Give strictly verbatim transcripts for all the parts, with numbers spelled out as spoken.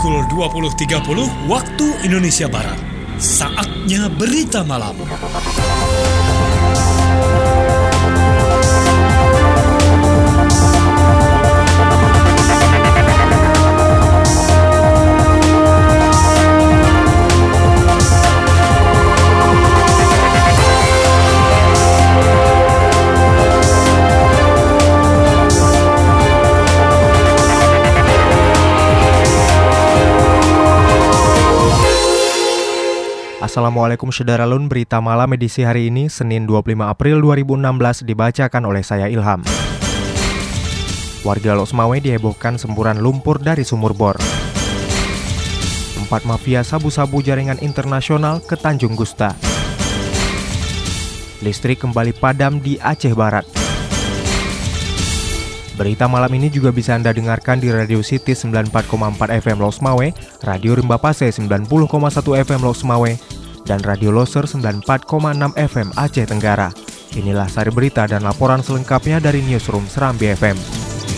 pukul dua puluh tiga puluh waktu Indonesia Barat. Saatnya berita malam. Assalamualaikum Syederalun, berita malam edisi hari ini, Senin dua puluh lima April dua ribu enam belas, dibacakan oleh saya Ilham. Warga Losmawe dihebohkan semburan lumpur dari sumur bor. Empat mafia sabu-sabu jaringan internasional ke Tanjung Gusta. Listrik kembali padam di Aceh Barat. Berita malam ini juga bisa Anda dengarkan di Radio City sembilan puluh empat koma empat F M Losmawe, Radio Rimba Pase sembilan puluh koma satu F M Losmawe, dan Radio Loser sembilan puluh empat koma enam F M Aceh Tenggara. Inilah sari berita dan laporan selengkapnya dari Newsroom Serambi F M.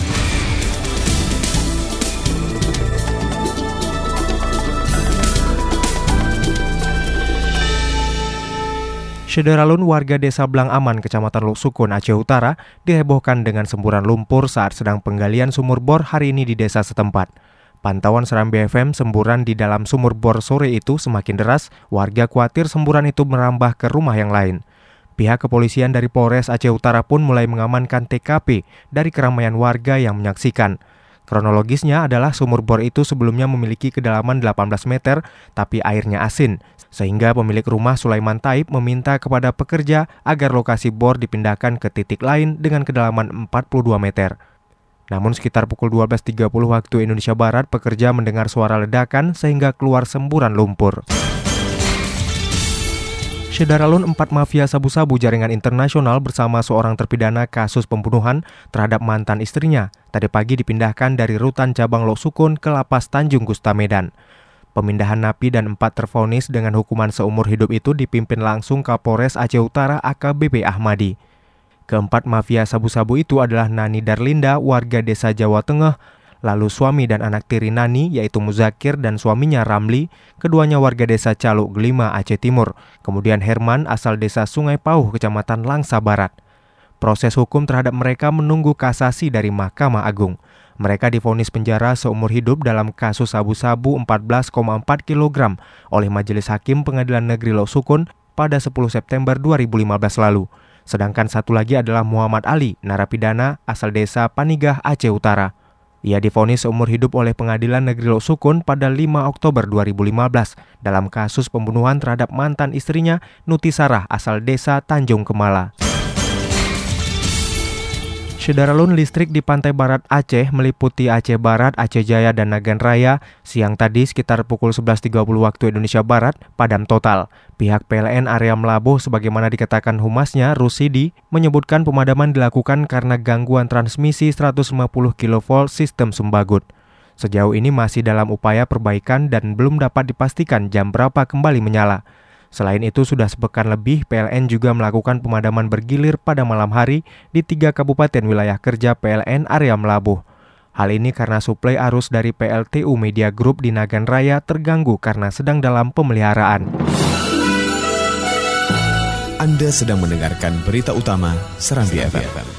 Syederalun, warga desa Blang Aman, Kecamatan Losukun, Aceh Utara, dihebohkan dengan semburan lumpur saat sedang penggalian sumur bor hari ini di desa setempat. Pantauan Serambi F M, semburan di dalam sumur bor sore itu semakin deras, warga khawatir semburan itu merambah ke rumah yang lain. Pihak kepolisian dari Polres Aceh Utara pun mulai mengamankan T K P dari keramaian warga yang menyaksikan. Kronologisnya adalah sumur bor itu sebelumnya memiliki kedalaman delapan belas meter, tapi airnya asin, sehingga pemilik rumah Sulaiman Taib meminta kepada pekerja agar lokasi bor dipindahkan ke titik lain dengan kedalaman empat puluh dua meter. Namun sekitar pukul dua belas tiga puluh waktu Indonesia Barat, pekerja mendengar suara ledakan sehingga keluar semburan lumpur. Syederalun, empat mafia sabu-sabu jaringan internasional bersama seorang terpidana kasus pembunuhan terhadap mantan istrinya tadi pagi dipindahkan dari rutan cabang Losukun ke lapas Tanjung Gusta Medan. Pemindahan napi dan empat tervonis dengan hukuman seumur hidup itu dipimpin langsung Kapolres Aceh Utara A K B P Ahmadi. Keempat mafia sabu-sabu itu adalah Nani Darlinda, warga desa Jawa Tengah, lalu suami dan anak tiri Nani yaitu Muzakir dan suaminya Ramli, keduanya warga desa Caluk Gelima, Aceh Timur, kemudian Herman asal desa Sungai Pauh, Kecamatan Langsa Barat. Proses hukum terhadap mereka menunggu kasasi dari Mahkamah Agung. Mereka divonis penjara seumur hidup dalam kasus sabu-sabu empat belas koma empat kilogram oleh Majelis Hakim Pengadilan Negeri Losukun pada sepuluh September dua ribu lima belas lalu. Sedangkan satu lagi adalah Muhammad Ali, narapidana asal desa Panigah, Aceh Utara. Ia divonis seumur hidup oleh Pengadilan Negeri Losukun pada lima Oktober dua ribu lima belas dalam kasus pembunuhan terhadap mantan istrinya Nuti Sarah asal desa Tanjung Kemala. Syederalun, listrik di pantai barat Aceh meliputi Aceh Barat, Aceh Jaya, dan Nagan Raya siang tadi sekitar pukul sebelas tiga puluh waktu Indonesia Barat padam total. Pihak P L N area Melabuh sebagaimana dikatakan humasnya Rusidi menyebutkan pemadaman dilakukan karena gangguan transmisi seratus lima puluh kilovolt sistem Sumbagut. Sejauh ini masih dalam upaya perbaikan dan belum dapat dipastikan jam berapa kembali menyala. Selain itu, sudah sepekan lebih P L N juga melakukan pemadaman bergilir pada malam hari di tiga kabupaten wilayah kerja P L N area Melabuh. Hal ini karena suplai arus dari P L T U Media Group di Nagan Raya terganggu karena sedang dalam pemeliharaan. Anda sedang mendengarkan berita utama Serambi F M.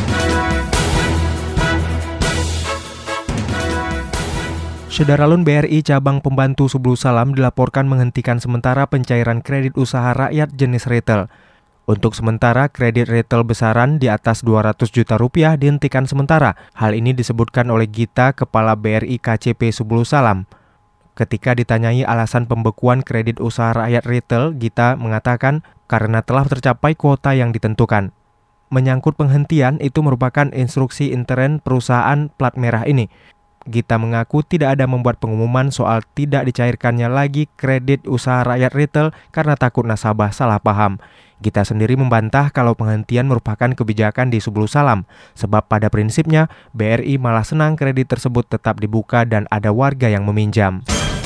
Syederalun, B R I Cabang Pembantu Sublu Salam dilaporkan menghentikan sementara pencairan kredit usaha rakyat jenis retail. Untuk sementara, kredit retail besaran di atas dua ratus juta rupiah dihentikan sementara. Hal ini disebutkan oleh Gita, Kepala B R I K C P Sublu Salam. Ketika ditanyai alasan pembekuan kredit usaha rakyat retail, Gita mengatakan karena telah tercapai kuota yang ditentukan. Menyangkut penghentian, itu merupakan instruksi intern perusahaan plat merah ini. Gita mengaku tidak ada membuat pengumuman soal tidak dicairkannya lagi kredit usaha rakyat retail karena takut nasabah salah paham. Gita sendiri membantah kalau penghentian merupakan kebijakan di Sublu Salam, sebab pada prinsipnya B R I malah senang kredit tersebut tetap dibuka dan ada warga yang meminjam.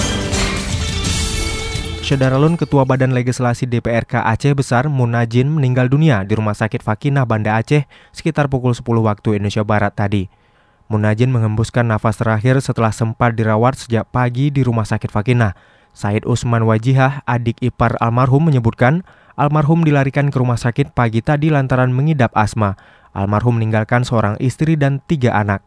Syederalun, Ketua Badan Legislasi D P R K Aceh Besar Munajin meninggal dunia di Rumah Sakit Fakinah Banda Aceh sekitar pukul sepuluh waktu Indonesia Barat tadi. Munajin menghembuskan nafas terakhir setelah sempat dirawat sejak pagi di Rumah Sakit Fakinah. Said Usman Wajihah, adik ipar almarhum, menyebutkan almarhum dilarikan ke rumah sakit pagi tadi lantaran mengidap asma. Almarhum meninggalkan seorang istri dan tiga anak.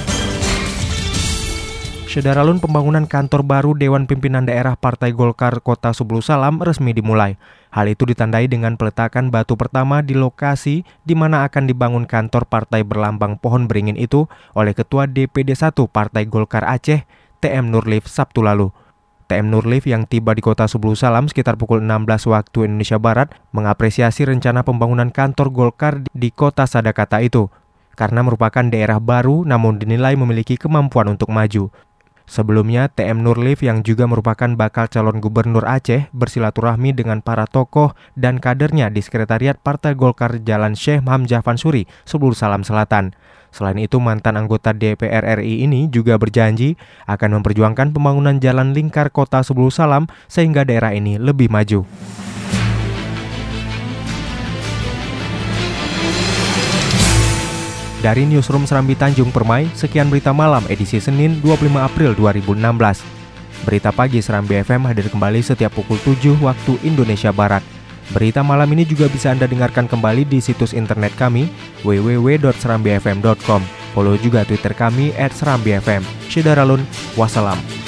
Syederalun, pembangunan kantor baru Dewan Pimpinan Daerah Partai Golkar Kota Sebulu Salam resmi dimulai. Hal itu ditandai dengan peletakan batu pertama di lokasi di mana akan dibangun kantor partai berlambang pohon beringin itu oleh Ketua D P D satu Partai Golkar Aceh, T M Nurlif, Sabtu lalu. T M Nurlif yang tiba di Kota Sebulu Salam sekitar pukul enam belas waktu Indonesia Barat mengapresiasi rencana pembangunan kantor Golkar di Kota Sadakata itu karena merupakan daerah baru namun dinilai memiliki kemampuan untuk maju. Sebelumnya, T M Nurlif yang juga merupakan bakal calon gubernur Aceh bersilaturahmi dengan para tokoh dan kadernya di Sekretariat Partai Golkar Jalan Syekh Hamzah Fansuri, Sebulu Salam Selatan. Selain itu, mantan anggota D P R R I ini juga berjanji akan memperjuangkan pembangunan jalan lingkar Kota Sebulu Salam sehingga daerah ini lebih maju. Dari Newsroom Serambi Tanjung Permai, sekian berita malam edisi Senin dua puluh lima April dua ribu enam belas. Berita pagi Serambi F M hadir kembali setiap pukul tujuh waktu Indonesia Barat. Berita malam ini juga bisa Anda dengarkan kembali di situs internet kami w w w dot serambi f m dot com. Follow juga Twitter kami at serambi f m. Syederalun, wassalam.